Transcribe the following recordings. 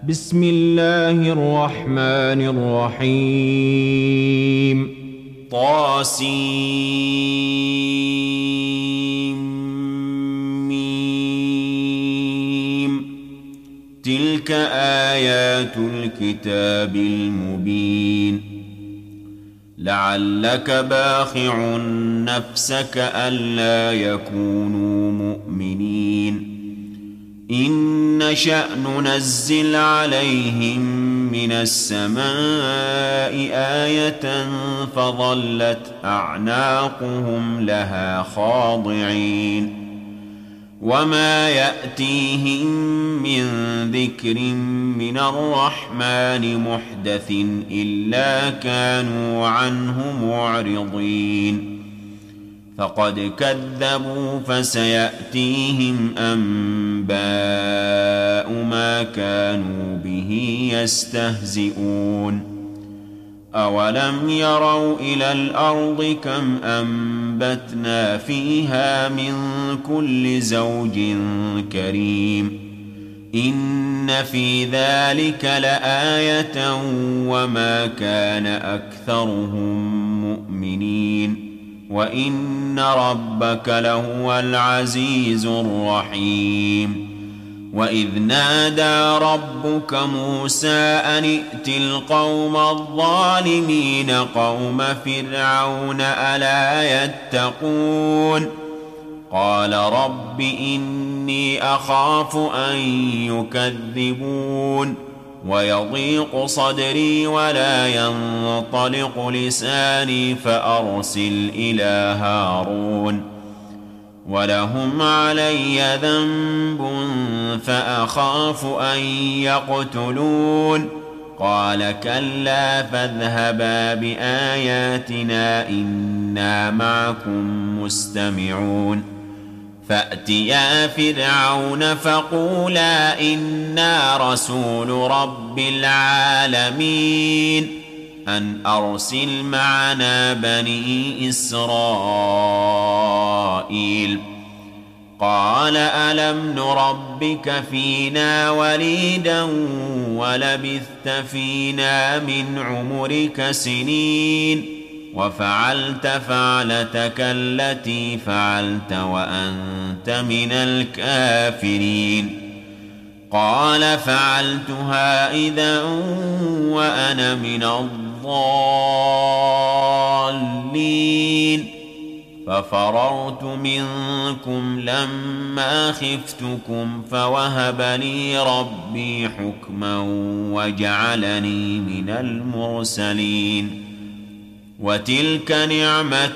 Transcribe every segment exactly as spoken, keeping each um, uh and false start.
بسم الله الرحمن الرحيم. طاسيم. تلك آيات الكتاب المبين. لعلك باخع نفسك ألا يكونوا مؤمنين إن نشأ ننزل عليهم من السماء آية فظلت أعناقهم لها خاضعين وما يأتيهم من ذكر من الرحمن محدث إلا كانوا عنه معرضين فقد كذبوا فسيأتيهم أنباء ما كانوا به يستهزئون أولم يروا إلى الأرض كم أنبتنا فيها من كل زوج كريم إن في ذلك لآية وما كان أكثرهم مؤمنين وإن ربك لهو العزيز الرحيم وإذ نادى ربك موسى أن ائت القوم الظالمين قوم فرعون ألا يتقون قال رب إني أخاف أن يكذبون ويضيق صدري ولا ينطلق لساني فأرسل إلى هارون ولهم علي ذنب فأخاف أن يقتلون قال كلا فاذهبا بآياتنا إنا معكم مستمعون فأتيا فرعون فقولا إنا رسول رب العالمين أن أرسل معنا بني إسرائيل قال ألم نربك فينا وليدا ولبثت فينا من عمرك سنين وفعلت فعلتك التي فعلت وأنت من الكافرين قال فعلتها إذا وأنا من الضالين ففررت منكم لما خفتكم فوهب لي ربي حكما وجعلني من المرسلين وتلك نعمة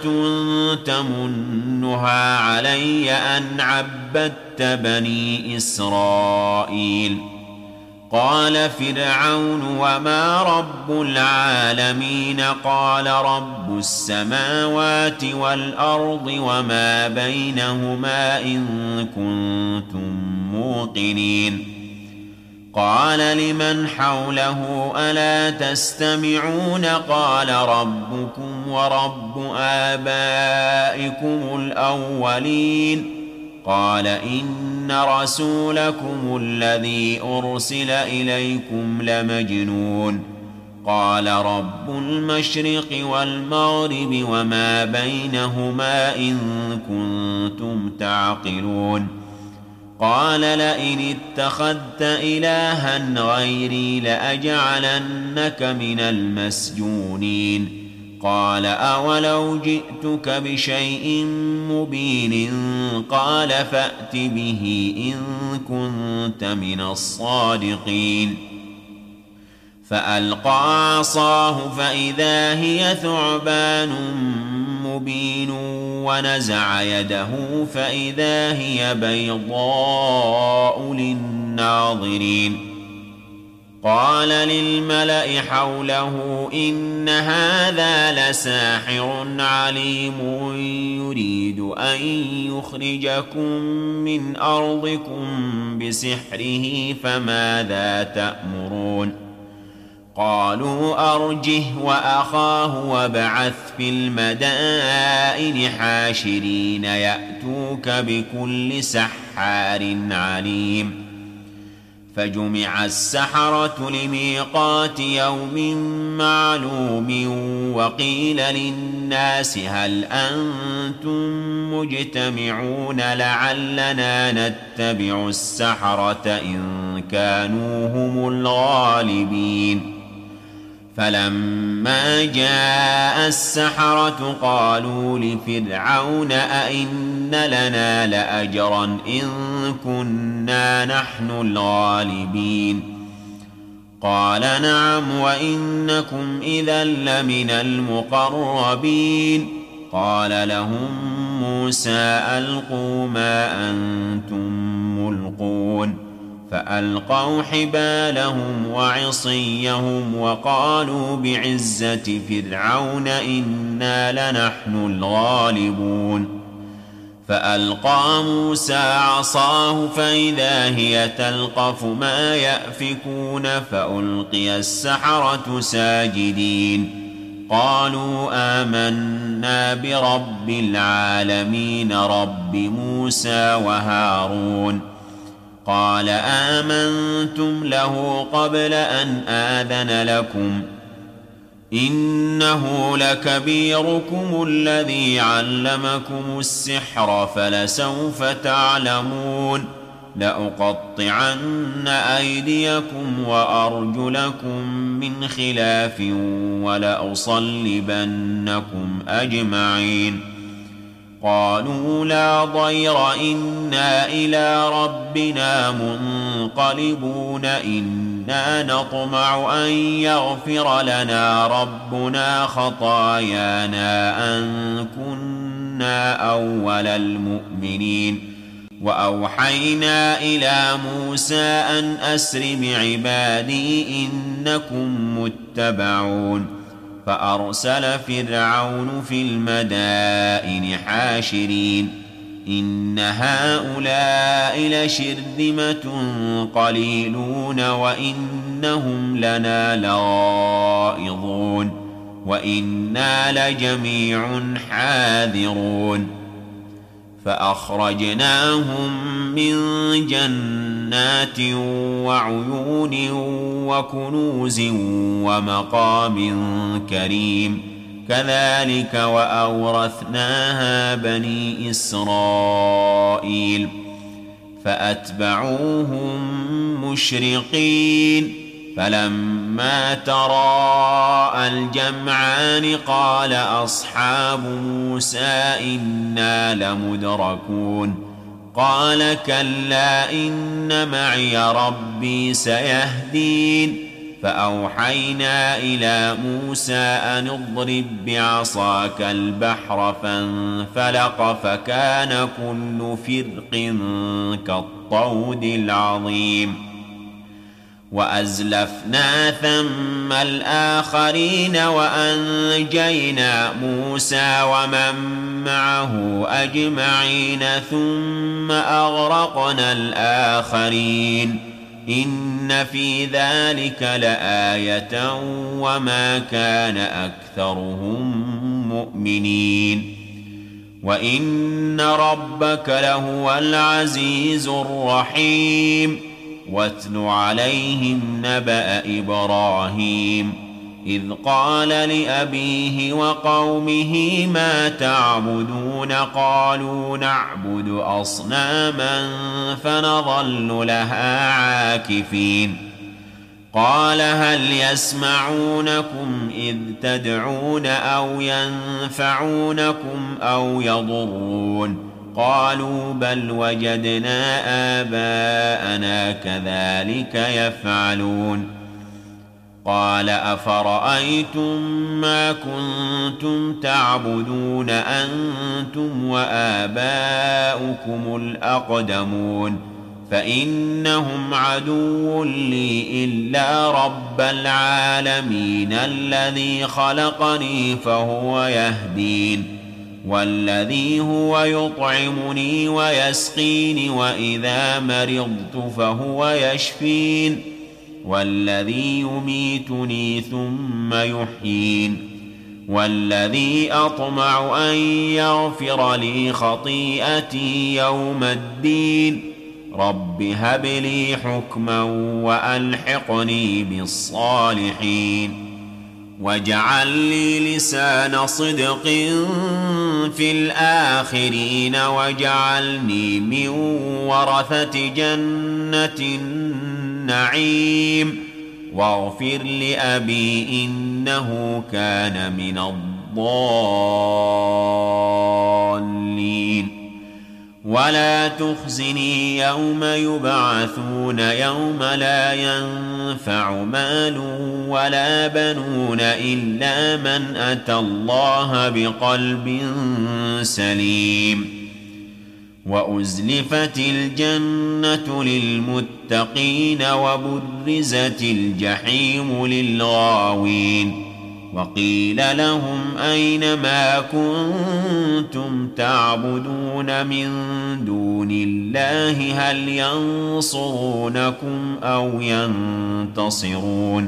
تمنها علي أن عبدت بني إسرائيل قال فرعون وما رب العالمين قال رب السماوات والأرض وما بينهما إن كنتم موقنين قال لمن حوله ألا تستمعون قال ربكم ورب آبائكم الأولين قال إن رسولكم الذي أرسل إليكم لمجنون قال رب المشرق والمغرب وما بينهما إن كنتم تعقلون قال لئن اتخذت إلها غيري لأجعلنك من المسجونين قال أولو جئتك بشيء مبين قال فأت به إن كنت من الصادقين فألقى عصاه فإذا هي ثعبان مبين ونزع يده فإذا هي بيضاء للناظرين قال للملأ حوله إن هذا لساحر عليم يريد أن يخرجكم من أرضكم بسحره فماذا تأمرون قالوا أرجه وأخاه وابعث في المدائن حاشرين يأتوك بكل سحار عليم فجمع السحرة لميقات يوم معلوم وقيل للناس هل أنتم مجتمعون لعلنا نتبع السحرة إن كانوا هم الغالبين فلما جاء السحرة قالوا لفرعون أئن لنا لأجرا إن كنا نحن الغالبين قال نعم وإنكم إذا لمن المقربين قال لهم موسى ألقوا ما أنتم ملقون فألقوا حبالهم وعصيهم وقالوا بعزة فرعون إنا لنحن الغالبون فألقى موسى عصاه فإذا هي تلقف ما يأفكون فألقي السحرة ساجدين قالوا آمنا برب العالمين رب موسى وهارون قال آمنتم له قبل أن آذن لكم إنه لكبيركم الذي علمكم السحر فلسوف تعلمون لأقطعن أيديكم وأرجلكم من خلاف ولأصلبنكم أجمعين قالوا لا ضير إنا إلى ربنا منقلبون إنا نطمع أن يغفر لنا ربنا خطايانا أن كنا أول المؤمنين وأوحينا إلى موسى أن أسر بعبادي إنكم متبعون فأرسل فرعون في المدائن حاشرين إن هؤلاء لشرذمة قليلون وإنهم لنا لغائظون وإنا لجميع حاذرون فأخرجناهم من جنات وعيون وكنوز ومقام كريم كذلك وأورثناها بني إسرائيل فأتبعوهم مشرقين فلما تراءى الجمعان قال أصحاب موسى إنا لمدركون قال كلا إن معي ربي سيهدين فأوحينا إلى موسى أن اضرب بعصاك البحر فانفلق فكان كل فرق كالطود العظيم وأزلفنا ثم الآخرين وأنجينا موسى ومن معه أجمعين ثم أغرقنا الآخرين إن في ذلك لآية وما كان أكثرهم مؤمنين وإن ربك لهو العزيز الرحيم واتل عليهم نبأ إبراهيم إذ قال لأبيه وقومه ما تعبدون قالوا نعبد أصناما فنظل لها عاكفين قال هل يسمعونكم إذ تدعون أو ينفعونكم أو يضرون قالوا بل وجدنا آباءنا كذلك يفعلون قال أفرأيتم ما كنتم تعبدون أنتم وآباؤكم الأقدمون فإنهم عدو لي إلا رب العالمين الذي خلقني فهو يهدين والذي هو يطعمني ويسقين وإذا مرضت فهو يشفين والذي يميتني ثم يحيين والذي أطمع أن يغفر لي خطيئتي يوم الدين رب هب لي حكما وألحقني بالصالحين واجعل لي لسان صدق في الآخرين واجعلني من ورثة جنة النعيم واغفر لأبي إنه كان من الضالين ولا تخزني يوم يبعثون يوم لا ينفع مال ولا بنون إلا من أتى الله بقلب سليم وأزلفت الجنة للمتقين وبرزت الجحيم للغاوين وقيل لهم أين ما كنتم تعبدون من دون الله هل ينصرونكم أو ينتصرون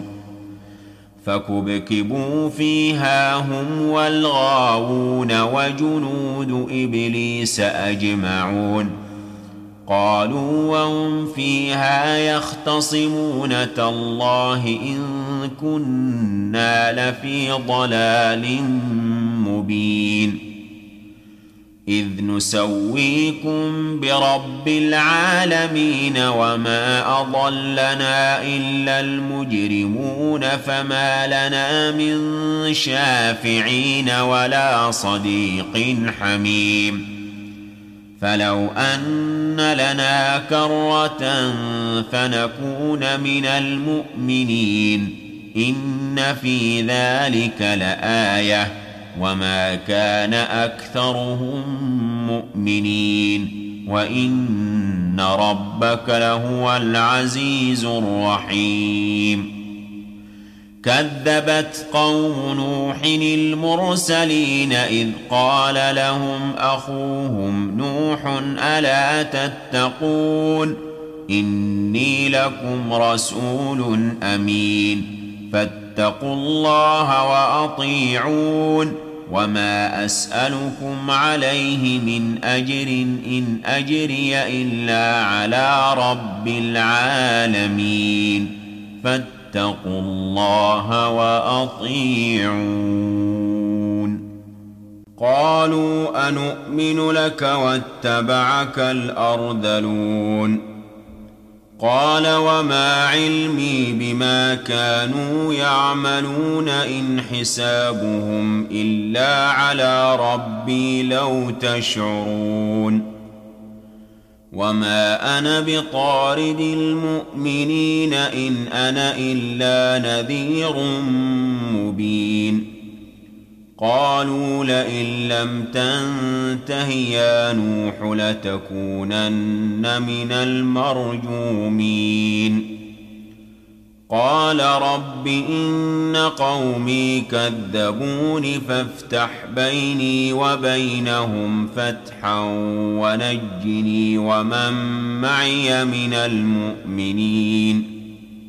فكبكبوا فيها هم والغاوون وجنود إبليس أجمعون قالوا وهم فيها يختصمون تالله إن كنا لفي ضلال مبين إذ نسويكم برب العالمين وما أضلنا إلا المجرمون فما لنا من شافعين ولا صديق حميم فلو أن لنا كرة فنكون من المؤمنين إن في ذلك لآية وما كان أكثرهم مؤمنين وإن ربك لهو العزيز الرحيم كذبت قوم نوح المرسلين إذ قال لهم أخوهم نوح ألا تتقون إني لكم رسول أمين فاتقوا الله وأطيعون وما أسألكم عليه من أجر إن أجري إلا على رب العالمين فاتقوا الله وأطيعون قالوا أنؤمن لك واتبعك الأرذلون قال وما علمي بما كانوا يعملون إن حسابهم إلا على ربي لو تشعرون وما أنا بطارد المؤمنين إن أنا إلا نذير مبين قالوا لئن لم تنته يا نوح لتكونن من المرجومين قال رب إن قومي كذبون فافتح بيني وبينهم فتحا ونجني ومن معي من المؤمنين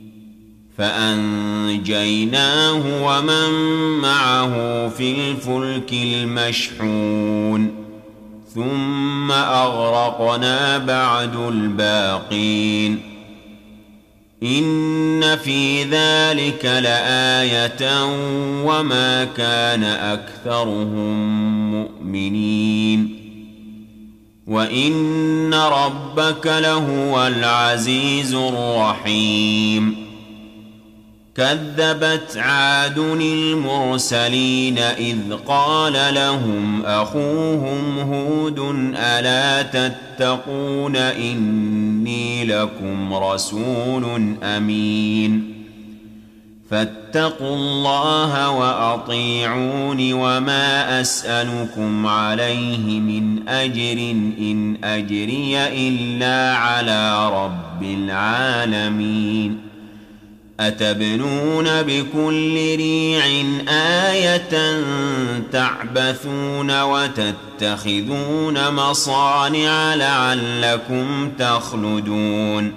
فأنجيناه ومن معه في الفلك المشحون ثم أغرقنا بعد الباقين إن في ذلك لآية وما كان أكثرهم مؤمنين وإن ربك لهو العزيز الرحيم كذبت عاد المرسلين إذ قال لهم أخوهم هود ألا تتقون إني لكم رسول أمين فاتقوا الله وأطيعون وما أسألكم عليه من أجر إن أجري إلا على رب العالمين أتبنون بكل ريع آية تعبثون وتتخذون مصانع لعلكم تخلدون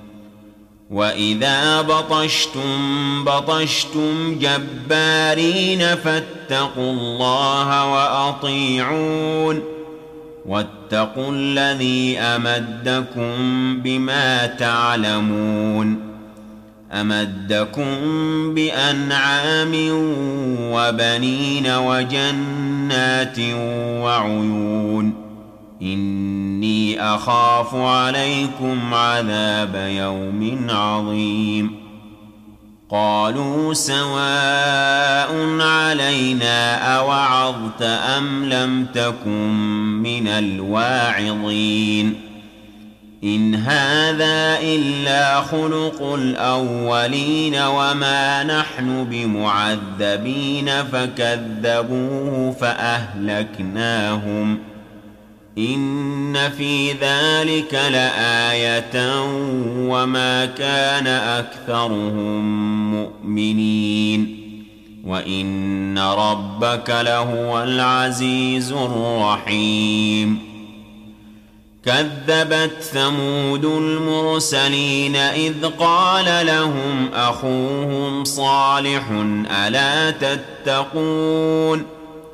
وإذا بطشتم بطشتم جبارين فاتقوا الله وأطيعون واتقوا الذي أمدكم بما تعلمون أمدكم بأنعام وبنين وجنات وعيون إني أخاف عليكم عذاب يوم عظيم قالوا سواء علينا أوعظت أم لم تكن من الواعظين إن هذا إلا خلق الأولين وما نحن بمعذبين فكذبوه فأهلكناهم إن في ذلك لآية وما كان أكثرهم مؤمنين وإن ربك لهو العزيز الرحيم كذبت ثمود المرسلين إذ قال لهم أخوهم صالح ألا تتقون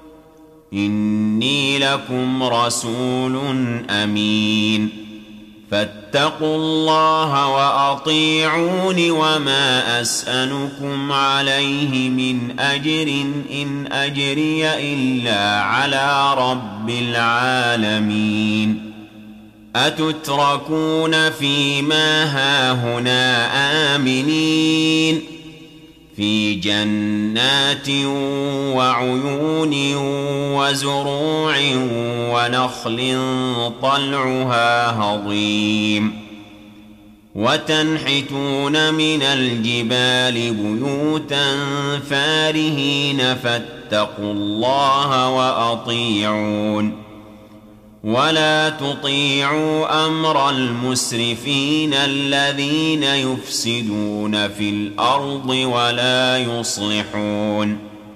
إني لكم رسول أمين فاتقوا الله وأطيعون وما أسألكم عليه من أجر إن أجري إلا على رب العالمين أتتركون فيما هاهنا آمنين في جنات وعيون وزروع ونخل طلعها هضيم وتنحتون من الجبال بيوتا فارهين فاتقوا الله وأطيعون ولا تطيعوا أمر المسرفين الذين يفسدون في الأرض ولا يصلحون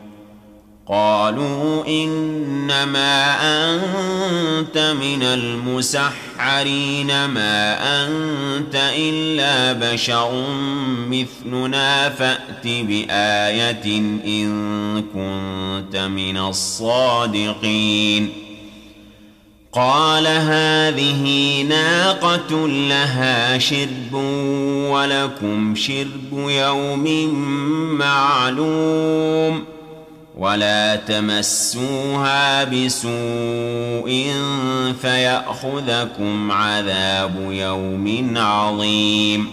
قالوا إنما أنت من المسحرين ما أنت إلا بشر مثلنا فأت بآية إن كنت من الصادقين قال هذه ناقة لها شرب ولكم شرب يوم معلوم ولا تمسوها بسوء فيأخذكم عذاب يوم عظيم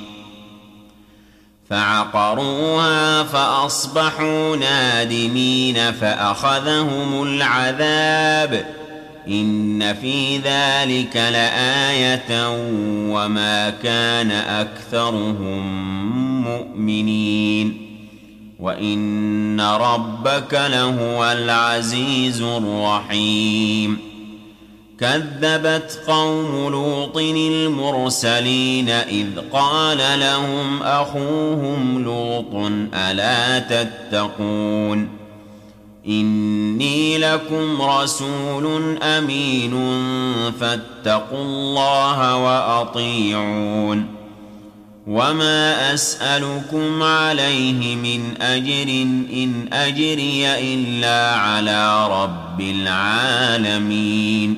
فعقروها فأصبحوا نادمين فأخذهم العذاب إن في ذلك لآية وما كان أكثرهم مؤمنين وإن ربك لهو العزيز الرحيم كذبت قوم لوط المرسلين إذ قال لهم أخوهم لوط ألا تتقون إني لكم رسول أمين فاتقوا الله وأطيعون وما أسألكم عليه من أجر إن أجري إلا على رب العالمين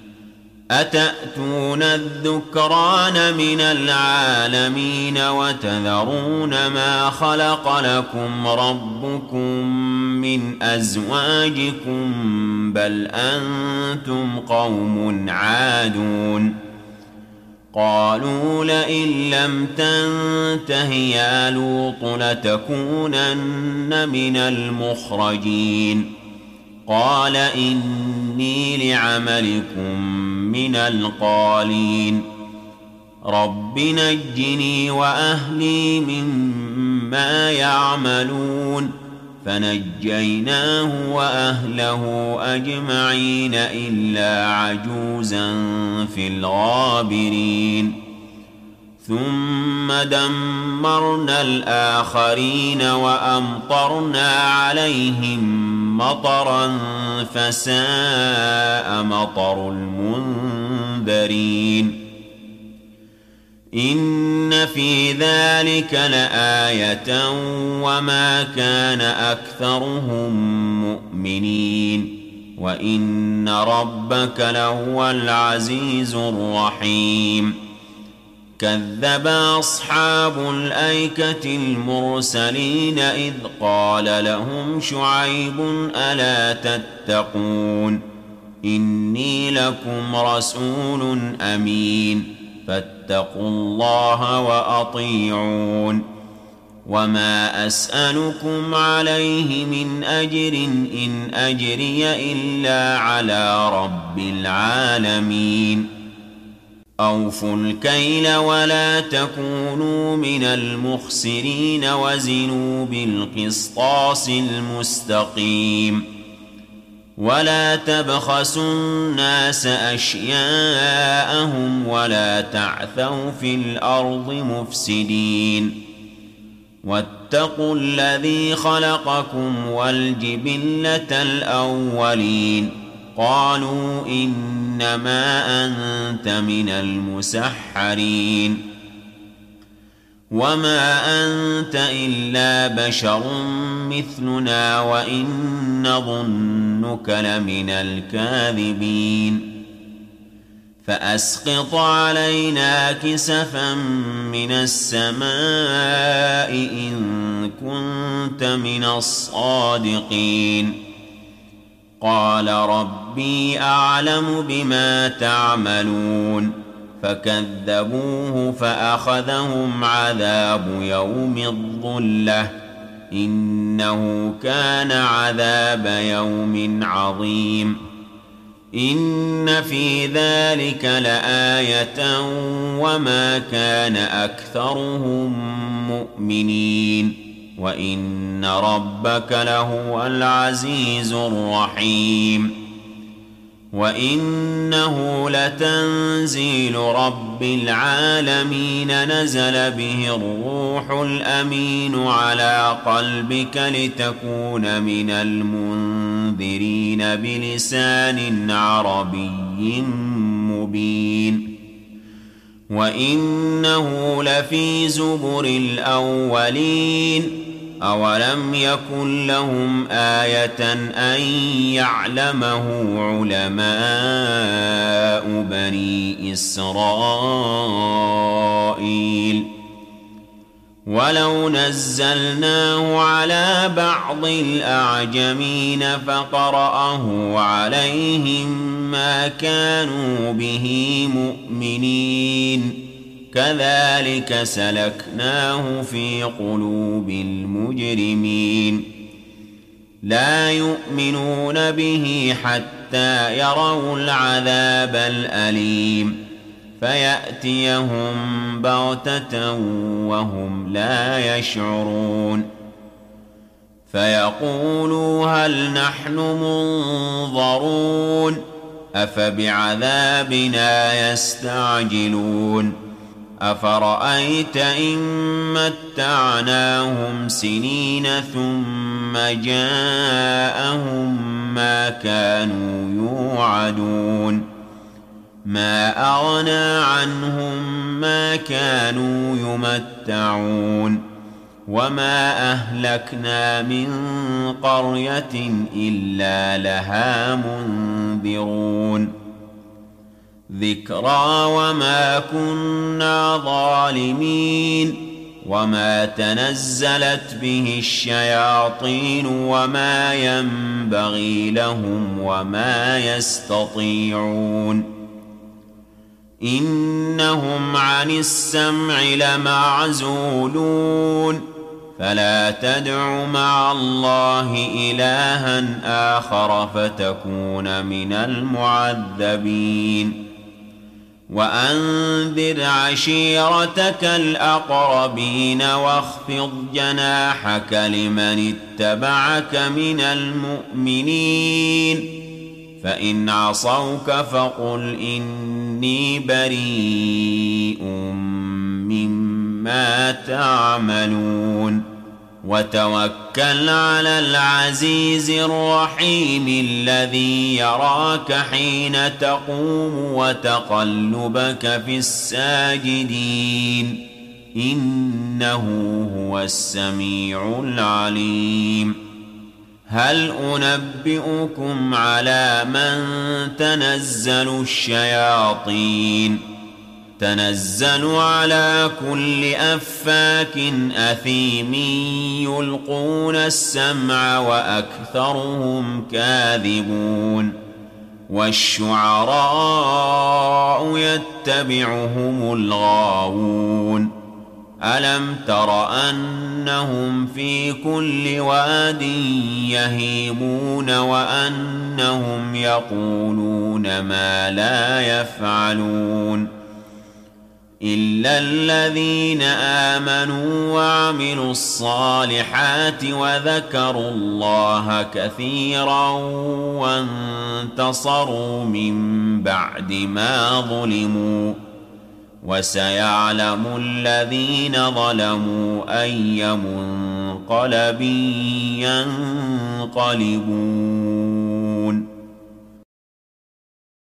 أتأتون الذكران من العالمين وتذرون ما خلق لكم ربكم من أزواجكم بل أنتم قوم عادون قالوا لئن لم تنته يا لوط لتكونن من المخرجين قال إني لعملكم من القالين رب نجني وأهلي مما يعملون فنجيناه وأهله أجمعين إلا عجوزا في الغابرين ثم دمرنا الآخرين وأمطرنا عليهم مطرا فساء مطر المنذرين إن في ذلك لآية وما كان أكثرهم مؤمنين وإن ربك لهو العزيز الرحيم كذب أصحاب الأيكة المرسلين إذ قال لهم شعيب ألا تتقون إني لكم رسول أمين فاتقوا الله وأطيعون وما أسألكم عليه من أجر إن أجري إلا على رب العالمين أوفوا الكيل ولا تكونوا من المخسرين وزنوا بالقسطاس المستقيم ولا تبخسوا الناس أشياءهم ولا تعثوا في الأرض مفسدين واتقوا الذي خلقكم والجبلة الأولين قالوا إنما أنت من المسحرين وما أنت إلا بشر مثلنا وإن نظنك لمن الكاذبين فأسقط علينا كسفا من السماء إن كنت من الصادقين قال ربي أعلم بما تعملون فكذبوه فأخذهم عذاب يوم الظلة إنه كان عذاب يوم عظيم إن في ذلك لآية وما كان أكثرهم مؤمنين وإن ربك لهو العزيز الرحيم وإنه لتنزيل رب العالمين نزل به الروح الأمين على قلبك لتكون من المنذرين بلسان عربي مبين وإنه لفي زبر الأولين أولم يكن لهم آية أن يعلمه علماء بني إسرائيل ولو نزلناه على بعض الأعجمين فقرأه عليهم ما كانوا به مؤمنين كذلك سلكناه في قلوب المجرمين لا يؤمنون به حتى يروا العذاب الأليم فيأتيهم بغتة وهم لا يشعرون فيقولوا هل نحن منظرون أفبعذابنا يستعجلون أفرأيت إن متعناهم سنين ثم جاءهم ما كانوا يوعدون ما أغنى عنهم ما كانوا يمتعون وما أهلكنا من قرية إلا لها منذرون ذكرى وما كنا ظالمين وما تنزلت به الشياطين وما ينبغي لهم وما يستطيعون إنهم عن السمع لمعزولون فلا تدع مع الله إلها آخر فتكون من المعذبين وأنذر عشيرتك الأقربين واخفض جناحك لمن اتبعك من المؤمنين فإن عصوك فقل إني بريء مما تعملون وتوكل على العزيز الرحيم الذي يراك حين تقوم وتقلبك في الساجدين إنه هو السميع العليم هل أنبئكم على من تنزل الشياطين تنزل على كل أفاك أثيم يلقون السمع وأكثرهم كاذبون والشعراء يتبعهم الغاوون ألم تر أنهم في كل واد يهيمون وأنهم يقولون ما لا يفعلون إلا الذين آمنوا وعملوا الصالحات وذكروا الله كثيرا وانتصروا من بعد ما ظلموا وسيعلم الذين ظلموا أي منقلب ينقلبون